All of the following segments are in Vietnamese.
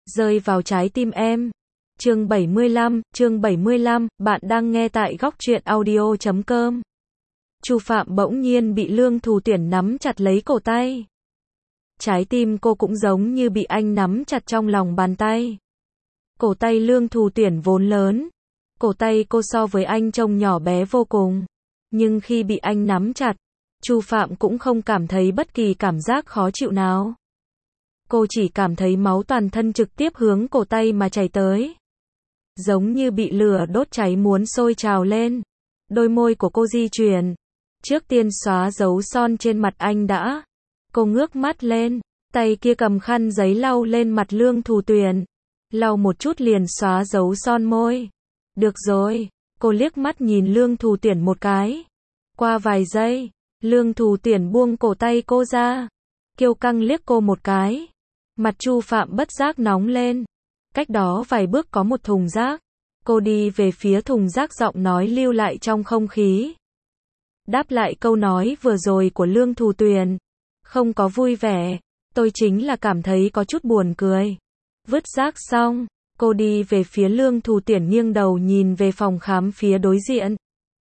rơi vào trái tim em. Chương 75, bạn đang nghe tại góc truyện audio.com. Chu Phạm bỗng nhiên bị Lương Thù Tuyển nắm chặt lấy cổ tay. Trái tim cô cũng giống như bị anh nắm chặt trong lòng bàn tay. Cổ tay Lương Thù Tuyển vốn lớn. Cổ tay cô so với anh trông nhỏ bé vô cùng. Nhưng khi bị anh nắm chặt, Chu Phạm cũng không cảm thấy bất kỳ cảm giác khó chịu nào. Cô chỉ cảm thấy máu toàn thân trực tiếp hướng cổ tay mà chảy tới. Giống như bị lửa đốt cháy muốn sôi trào lên. Đôi môi của cô di chuyển. Trước tiên xóa dấu son trên mặt anh đã. Cô ngước mắt lên. Tay kia cầm khăn giấy lau lên mặt Lương Thù Tuyển. Lau một chút liền xóa dấu son môi. Được rồi. Cô liếc mắt nhìn Lương Thù Tuyển một cái. Qua vài giây, Lương Thù Tuyển buông cổ tay cô ra. Kiêu căng liếc cô một cái. Mặt Chu Phạm bất giác nóng lên. Cách đó vài bước có một thùng rác. Cô đi về phía thùng rác, giọng nói lưu lại trong không khí. Đáp lại câu nói vừa rồi của Lương Thù Tuyển. Không có vui vẻ, tôi chính là cảm thấy có chút buồn cười. Vứt rác xong, cô đi về phía Lương Thù Tuyển, nghiêng đầu nhìn về phòng khám phía đối diện.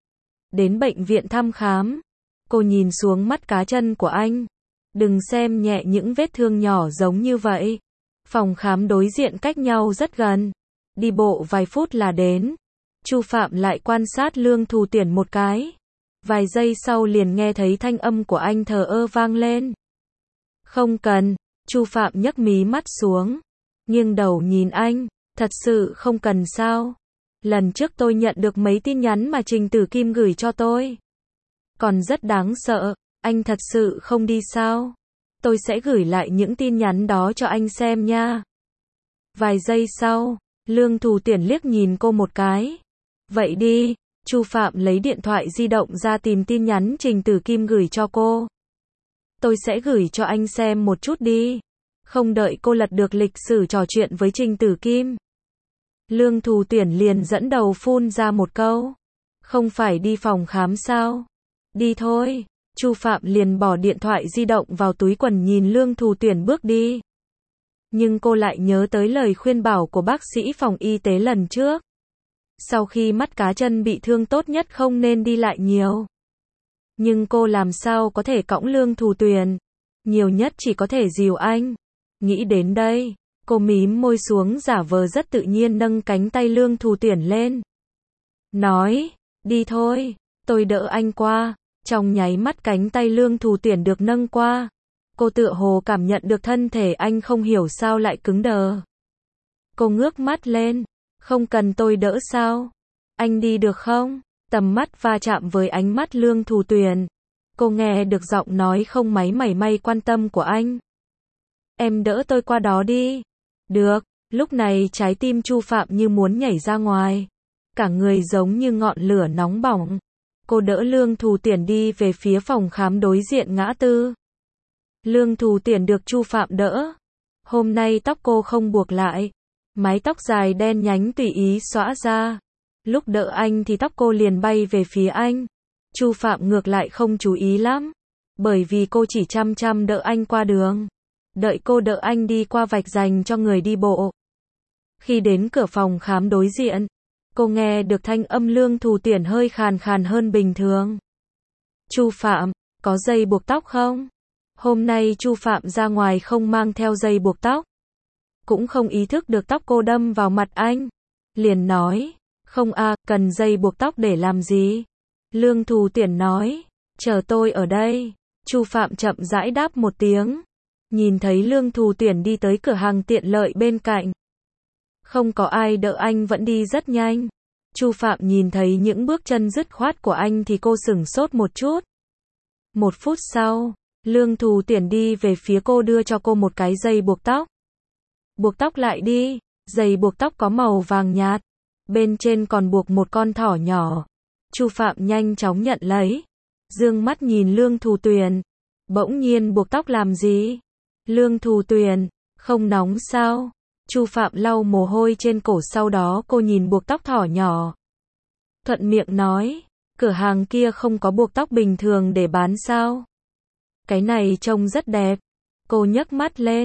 Đến bệnh viện thăm khám, cô nhìn xuống mắt cá chân của anh. Đừng xem nhẹ những vết thương nhỏ giống như vậy. Phòng khám đối diện cách nhau rất gần. Đi bộ vài phút là đến. Chu Phạm lại quan sát Lương Thù Tuyển một cái. Vài giây sau liền nghe thấy thanh âm của anh thờ ơ vang lên. Không cần. Chu Phạm nhấc mí mắt xuống. Nghiêng đầu nhìn anh. Thật sự không cần sao? Lần trước tôi nhận được mấy tin nhắn mà Trình Tử Kim gửi cho tôi. Còn rất đáng sợ. Anh thật sự không đi sao? Tôi sẽ gửi lại những tin nhắn đó cho anh xem nha. Vài giây sau, Lương Thù Tuyển liếc nhìn cô một cái. Vậy đi. Chu Phạm lấy điện thoại di động ra tìm tin nhắn Trình Tử Kim gửi cho cô. Tôi sẽ gửi cho anh xem một chút đi. Không đợi cô lật được lịch sử trò chuyện với Trình Tử Kim, Lương Thù Tuyển liền dẫn đầu phun ra một câu. Không phải đi phòng khám sao? Đi thôi. Chu Phạm liền bỏ điện thoại di động vào túi quần, nhìn Lương Thù Tuyển bước đi. Nhưng cô lại nhớ tới lời khuyên bảo của bác sĩ phòng y tế lần trước. Sau khi mắt cá chân bị thương tốt nhất không nên đi lại nhiều. Nhưng cô làm sao có thể cõng Lương Thù Tuyển? Nhiều nhất chỉ có thể dìu anh. Nghĩ đến đây, cô mím môi xuống, giả vờ rất tự nhiên nâng cánh tay Lương Thù Tuyển lên. Nói, đi thôi, tôi đỡ anh qua. Trong nháy mắt cánh tay Lương Thù Tuyển được nâng qua. Cô tựa hồ cảm nhận được thân thể anh không hiểu sao lại cứng đờ. Cô ngước mắt lên. Không cần tôi đỡ sao? Anh đi được không? Tầm mắt va chạm với ánh mắt Lương Thù Tuyển. Cô nghe được giọng nói không mảy may quan tâm của anh. Em đỡ tôi qua đó đi. Được. Lúc này trái tim Chu Phạm như muốn nhảy ra ngoài. Cả người giống như ngọn lửa nóng bỏng. Cô đỡ Lương Thù Tuyển đi về phía phòng khám đối diện ngã tư. Lương Thù Tuyển được Chu Phạm đỡ. Hôm nay tóc cô không buộc lại. Mái tóc dài đen nhánh tùy ý xõa ra. Lúc đỡ anh thì tóc cô liền bay về phía anh. Chu Phạm ngược lại không chú ý lắm. Bởi vì cô chỉ chăm chăm đỡ anh qua đường. Đợi cô đỡ anh đi qua vạch dành cho người đi bộ. Khi đến cửa phòng khám đối diện, cô nghe được thanh âm Lương Thù Tuyển hơi khàn khàn hơn bình thường. Chu Phạm, có dây buộc tóc không? Hôm nay Chu Phạm ra ngoài không mang theo dây buộc tóc. Cũng không ý thức được tóc cô đâm vào mặt anh. Liền nói, không cần dây buộc tóc để làm gì? Lương Thù Tuyển nói, chờ tôi ở đây. Chu Phạm chậm rãi đáp một tiếng. Nhìn thấy Lương Thù Tuyển đi tới cửa hàng tiện lợi bên cạnh. Không có ai đỡ anh vẫn đi rất nhanh. Chu Phạm nhìn thấy những bước chân dứt khoát của anh thì cô sửng sốt một chút. Một phút sau, Lương Thù Tuyển đi về phía cô, đưa cho cô một cái dây buộc tóc. Buộc tóc lại đi. Dây buộc tóc có màu vàng nhạt. Bên trên còn buộc một con thỏ nhỏ. Chu Phạm nhanh chóng nhận lấy. Dương mắt nhìn Lương Thù Tuyển. Bỗng nhiên buộc tóc làm gì? Lương Thù Tuyển, không nóng sao? Chu Phạm lau mồ hôi trên cổ, sau đó cô nhìn buộc tóc thỏ nhỏ. Thuận miệng nói, cửa hàng kia không có buộc tóc bình thường để bán sao? Cái này trông rất đẹp. Cô nhấc mắt lên,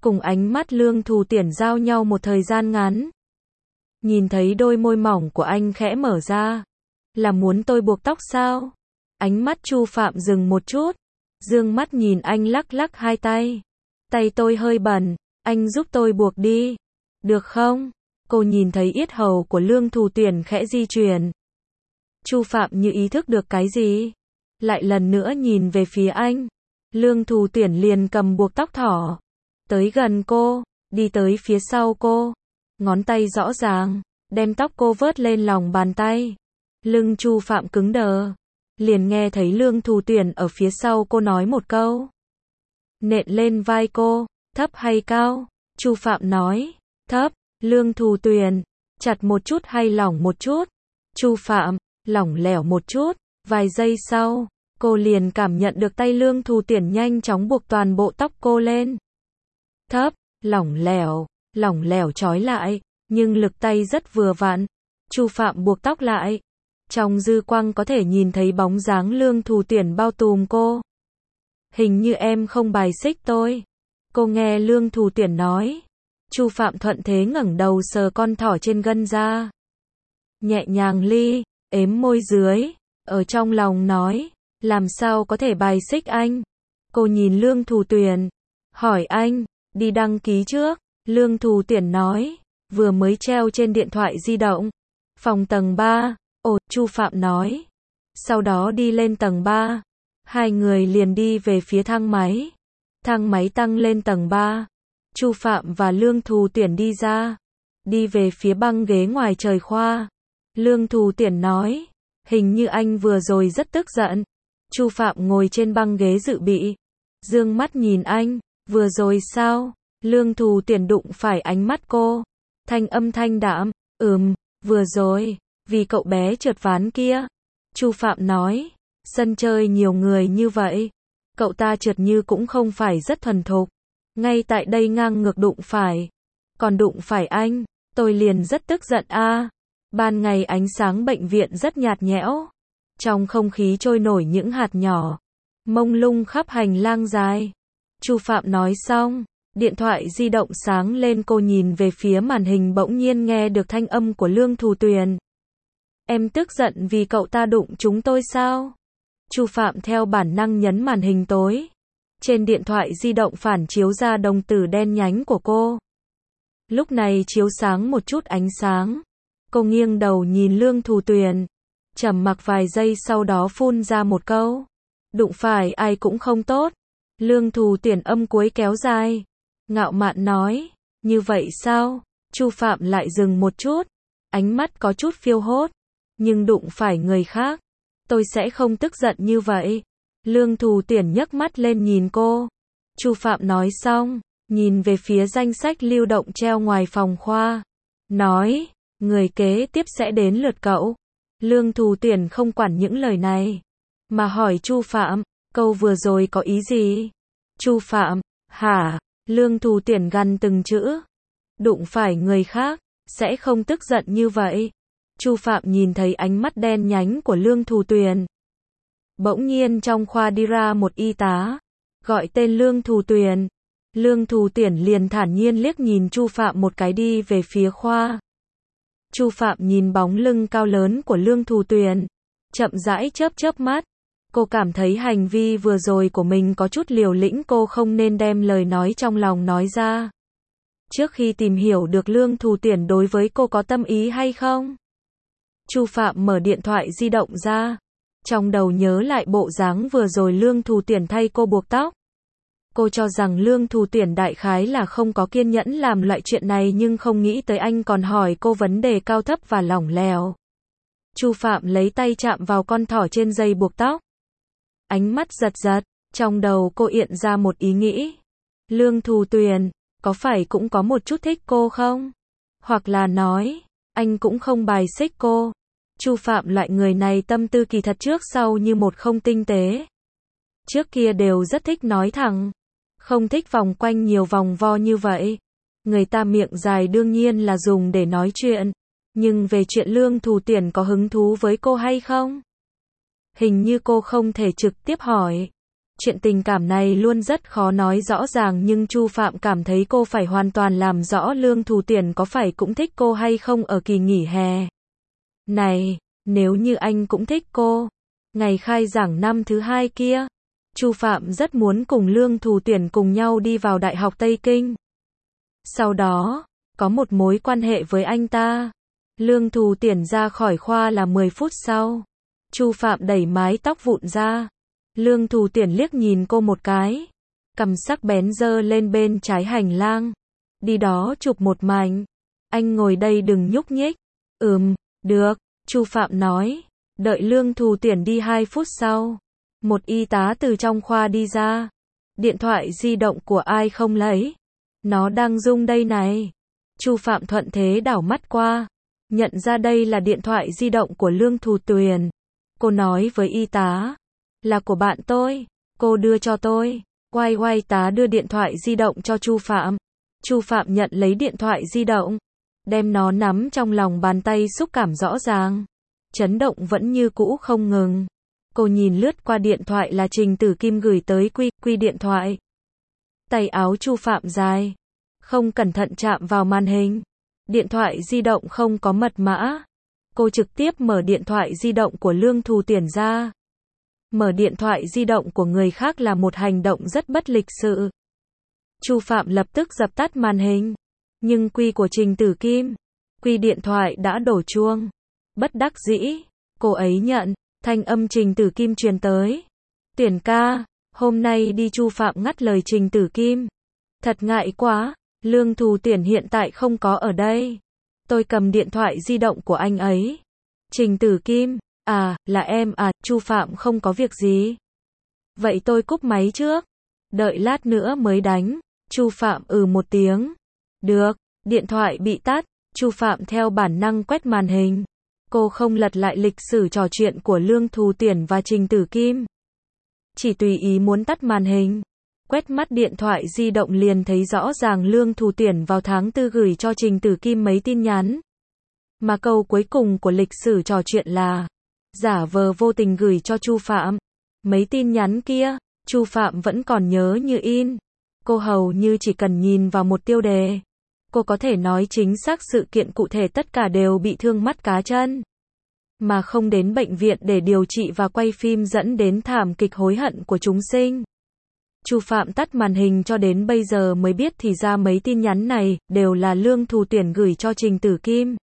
cùng ánh mắt Lương Thù Tiễn giao nhau một thời gian ngắn. Nhìn thấy đôi môi mỏng của anh khẽ mở ra. Là muốn tôi buộc tóc sao? Ánh mắt Chu Phạm dừng một chút, dương mắt nhìn anh lắc lắc hai tay. Tay tôi hơi bẩn, anh giúp tôi buộc đi. Được không? Cô nhìn thấy yết hầu của Lương Thù Tiễn khẽ di chuyển. Chu Phạm như ý thức được cái gì, lại lần nữa nhìn về phía anh. Lương Thù Tiễn liền cầm buộc tóc thỏ, tới gần cô, đi tới phía sau cô, ngón tay rõ ràng, đem tóc cô vớt lên lòng bàn tay. Lưng Chu Phạm cứng đờ, liền nghe thấy Lương Thù Tiễn ở phía sau cô nói một câu. Nện lên vai cô, thấp hay cao? Chu Phạm nói, thấp. Lương Thù Tiễn, chặt một chút hay lỏng một chút? Chu Phạm, lỏng lẻo một chút. Vài giây sau, cô liền cảm nhận được tay Lương Thù Tiễn nhanh chóng buộc toàn bộ tóc cô lên. Thấp, lỏng lẻo trói lại, nhưng lực tay rất vừa vặn. Chu Phạm buộc tóc lại. Trong dư quang có thể nhìn thấy bóng dáng Lương Thù Tiễn bao trùm cô. Hình như em không bài xích tôi. Cô nghe Lương Thù Tiễn nói. Chu Phạm thuận thế ngẩng đầu sờ con thỏ trên gân da. Nhẹ nhàng ếm môi dưới, ở trong lòng nói, làm sao có thể bài xích anh? Cô nhìn Lương Thù Tiễn, hỏi anh, đi đăng ký trước. Lương Thù Tiễn nói, vừa mới treo trên điện thoại di động. Phòng tầng 3, Chu Phạm nói. Sau đó đi lên tầng 3. Hai người liền đi về phía thang máy. Thang máy tăng lên tầng 3. Chu Phạm và Lương Thù Tiễn đi ra, đi về phía băng ghế ngoài trời khoa. Lương Thù Tiễn nói, hình như anh vừa rồi rất tức giận. Chu Phạm ngồi trên băng ghế dự bị, dương mắt nhìn anh, vừa rồi sao? Lương Thù Tiễn đụng phải ánh mắt cô, thanh âm thanh đạm, vừa rồi, vì cậu bé trượt ván kia. Chu Phạm nói, sân chơi nhiều người như vậy, cậu ta trượt như cũng không phải rất thuần thục. Ngay tại đây ngang ngược đụng phải, còn đụng phải anh, tôi liền rất tức giận a. Ban ngày ánh sáng bệnh viện rất nhạt nhẽo, trong không khí trôi nổi những hạt nhỏ, mông lung khắp hành lang dài. Chu Phạm nói xong, điện thoại di động sáng lên, cô nhìn về phía màn hình bỗng nhiên nghe được thanh âm của Lương Thù Tiễn. Em tức giận vì cậu ta đụng chúng tôi sao? Chu Phạm theo bản năng nhấn màn hình tối. Trên điện thoại di động phản chiếu ra đồng tử đen nhánh của cô. Lúc này chiếu sáng một chút ánh sáng. Cô nghiêng đầu nhìn Lương Thù Tiễn, trầm mặc vài giây sau đó phun ra một câu. Đụng phải ai cũng không tốt. Lương Thù Tiễn âm cuối kéo dài, ngạo mạn nói, như vậy sao? Chu Phạm lại dừng một chút, ánh mắt có chút phiêu hốt. Nhưng đụng phải người khác, tôi sẽ không tức giận như vậy. Lương Thù Tiễn nhấc mắt lên nhìn cô. Chu Phạm nói xong, nhìn về phía danh sách lưu động treo ngoài phòng khoa, nói, người kế tiếp sẽ đến lượt cậu. Lương Thù Tiễn không quản những lời này, mà hỏi Chu Phạm, câu vừa rồi có ý gì? Chu Phạm, hả? Lương Thù Tiễn gằn từng chữ, đụng phải người khác, sẽ không tức giận như vậy. Chu Phạm nhìn thấy ánh mắt đen nhánh của Lương Thù Tiễn. Bỗng nhiên trong khoa đi ra một y tá, gọi tên Lương Thù Tiễn. Lương Thù Tiễn liền thản nhiên liếc nhìn Chu Phạm một cái đi về phía khoa. Chu Phạm nhìn bóng lưng cao lớn của Lương Thù Tiễn, chậm rãi chớp chớp mắt. Cô cảm thấy hành vi vừa rồi của mình có chút liều lĩnh, cô không nên đem lời nói trong lòng nói ra. Trước khi tìm hiểu được Lương Thù Tiễn đối với cô có tâm ý hay không. Chu Phạm mở điện thoại di động ra, trong đầu nhớ lại bộ dáng vừa rồi Lương Thù Tiễn thay cô buộc tóc. Cô cho rằng Lương Thù Tiễn đại khái là không có kiên nhẫn làm loại chuyện này, nhưng không nghĩ tới anh còn hỏi cô vấn đề cao thấp và lỏng lẻo. Chu Phạm lấy tay chạm vào con thỏ trên dây buộc tóc. Ánh mắt giật giật, trong đầu cô hiện ra một ý nghĩ. Lương Thù Tiễn, có phải cũng có một chút thích cô không? Hoặc là nói, anh cũng không bài xích cô. Chu Phạm loại người này tâm tư kỳ thật trước sau như một, không tinh tế. Trước kia đều rất thích nói thẳng, không thích vòng quanh nhiều vòng vo như vậy. Người ta miệng dài đương nhiên là dùng để nói chuyện, nhưng về chuyện Lương Thù Tiễn có hứng thú với cô hay không? Hình như cô không thể trực tiếp hỏi. Chuyện tình cảm này luôn rất khó nói rõ ràng nhưng Chu Phạm cảm thấy cô phải hoàn toàn làm rõ Lương Thù Tuyển có phải cũng thích cô hay không ở kỳ nghỉ hè này, nếu như anh cũng thích cô. Ngày khai giảng năm thứ 2 kia, Chu Phạm rất muốn cùng Lương Thù Tuyển cùng nhau đi vào Đại học Tây Kinh. Sau đó, có một mối quan hệ với anh ta. Lương Thù Tuyển ra khỏi khoa là 10 phút sau. Chu Phạm đẩy mái tóc vụn ra. Lương Thù Tuyển liếc nhìn cô một cái. Cằm sắc bén giơ lên bên trái hành lang. Đi đó chụp một mảnh. Anh ngồi đây đừng nhúc nhích. Được, Chu Phạm nói. Đợi Lương Thù Tuyển đi 2 phút sau. Một y tá từ trong khoa đi ra. Điện thoại di động của ai không lấy? Nó đang rung đây này. Chu Phạm thuận thế đảo mắt qua. Nhận ra đây là điện thoại di động của Lương Thù Tuyển. Cô nói với y tá. Là của bạn tôi. Cô đưa cho tôi. Y tá đưa điện thoại di động cho Chu Phạm. Chu Phạm nhận lấy điện thoại di động. Đem nó nắm trong lòng bàn tay xúc cảm rõ ràng. Chấn động vẫn như cũ không ngừng. Cô nhìn lướt qua điện thoại là Trình Tử Kim gửi tới quy điện thoại. Tay áo Chu Phạm dài. Không cẩn thận chạm vào màn hình. Điện thoại di động không có mật mã. Cô trực tiếp mở điện thoại di động của Lương Thù Tuyển ra. Mở điện thoại di động của người khác là một hành động rất bất lịch sự. Chu Phạm lập tức dập tắt màn hình. Nhưng quy của Trình Tử Kim. Quy điện thoại đã đổ chuông. Bất đắc dĩ. Cô ấy nhận. Thanh âm Trình Tử Kim truyền tới. Tuyển ca, hôm nay đi. Chu Phạm ngắt lời Trình Tử Kim. Thật ngại quá, Lương Thù Tuyển hiện tại không có ở đây. Tôi cầm điện thoại di động của anh ấy. Trình Tử Kim, là em à, Chu Phạm không có việc gì. Vậy tôi cúp máy trước. Đợi lát nữa mới đánh. Chu Phạm một tiếng. Được, điện thoại bị tắt. Chu Phạm theo bản năng quét màn hình. Cô không lật lại lịch sử trò chuyện của Lương Thù Tuyển và Trình Tử Kim. Chỉ tùy ý muốn tắt màn hình. Quét mắt điện thoại di động liền thấy rõ ràng Lương Thù Tuyển vào tháng 4 gửi cho Trình Tử Kim mấy tin nhắn. Mà câu cuối cùng của lịch sử trò chuyện là giả vờ vô tình gửi cho Chu Phạm. Mấy tin nhắn kia, Chu Phạm vẫn còn nhớ như in. Cô hầu như chỉ cần nhìn vào một tiêu đề. Cô có thể nói chính xác sự kiện cụ thể, tất cả đều bị thương mắt cá chân. Mà không đến bệnh viện để điều trị và quay phim dẫn đến thảm kịch hối hận của chúng sinh. Chu Phạm tắt màn hình cho đến bây giờ mới biết thì ra mấy tin nhắn này đều là Lương Thù Tuyển gửi cho Trình Tử Kim.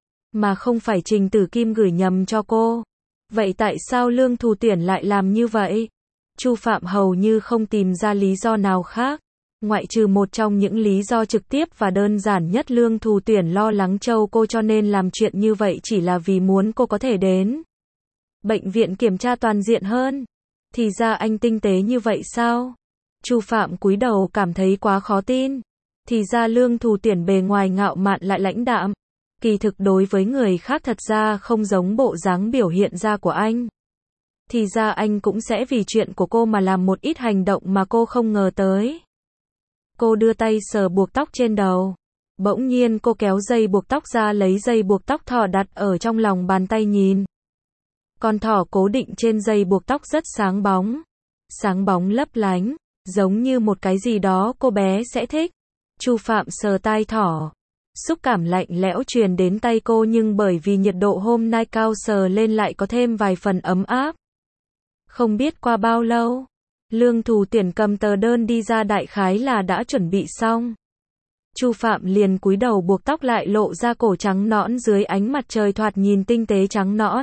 Mà không phải Trình Tử Kim gửi nhầm cho cô. Vậy tại sao Lương Thù Tuyển lại làm như vậy? Chu Phạm hầu như không tìm ra lý do nào khác. Ngoại trừ một trong những lý do trực tiếp và đơn giản nhất, Lương Thù Tuyển lo lắng Châu cô cho nên làm chuyện như vậy chỉ là vì muốn cô có thể đến bệnh viện kiểm tra toàn diện hơn. Thì ra anh tinh tế như vậy sao? Chu Phạm cúi đầu cảm thấy quá khó tin. Thì ra Lương Thù Tuyển bề ngoài ngạo mạn lại lãnh đạm. Kỳ thực đối với người khác thật ra không giống bộ dáng biểu hiện ra của anh. Thì ra anh cũng sẽ vì chuyện của cô mà làm một ít hành động mà cô không ngờ tới. Cô đưa tay sờ buộc tóc trên đầu. Bỗng nhiên cô kéo dây buộc tóc ra, lấy dây buộc tóc thỏ đặt ở trong lòng bàn tay nhìn. Con thỏ cố định trên dây buộc tóc rất sáng bóng. Sáng bóng lấp lánh, giống như một cái gì đó cô bé sẽ thích. Chu Phạm sờ tai thỏ. Xúc cảm lạnh lẽo truyền đến tay cô nhưng bởi vì nhiệt độ hôm nay cao sờ lên lại có thêm vài phần ấm áp. Không biết qua bao lâu, Lương Thù Tuyển cầm tờ đơn đi ra, đại khái là đã chuẩn bị xong. Chu Phạm liền cúi đầu buộc tóc lại, lộ ra cổ trắng nõn dưới ánh mặt trời thoạt nhìn tinh tế trắng nõn.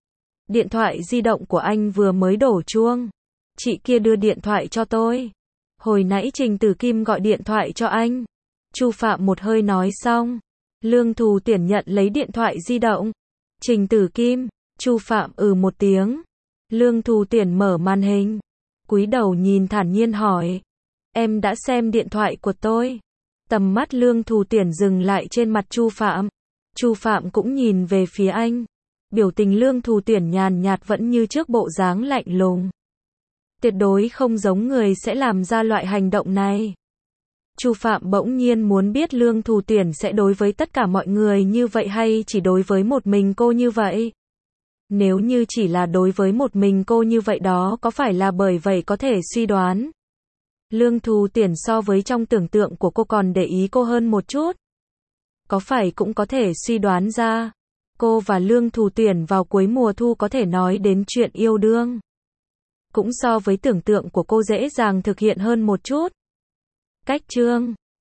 Điện thoại di động của anh vừa mới đổ chuông. Chị kia đưa điện thoại cho tôi. Hồi nãy Trình Tử Kim gọi điện thoại cho anh. Chu Phạm một hơi nói xong. Lương Thù Tuyển nhận lấy điện thoại di động. Trình Tử Kim. Chu Phạm một tiếng. Lương Thù Tuyển mở màn hình. Cúi đầu nhìn thản nhiên hỏi. Em đã xem điện thoại của tôi. Tầm mắt Lương Thù Tuyển dừng lại trên mặt Chu Phạm. Chu Phạm cũng nhìn về phía anh. Biểu tình Lương Thù Tuyển nhàn nhạt vẫn như trước, bộ dáng lạnh lùng. Tuyệt đối không giống người sẽ làm ra loại hành động này. Chu Phạm bỗng nhiên muốn biết Lương Thù Tuyển sẽ đối với tất cả mọi người như vậy hay chỉ đối với một mình cô như vậy. Nếu như chỉ là đối với một mình cô như vậy đó có phải là bởi vậy có thể suy đoán. Lương Thù Tuyển so với trong tưởng tượng của cô còn để ý cô hơn một chút. Có phải cũng có thể suy đoán ra. Cô và Lương Thù Tuyển vào cuối mùa thu có thể nói đến chuyện yêu đương. Cũng so với tưởng tượng của cô dễ dàng thực hiện hơn một chút. Cách chương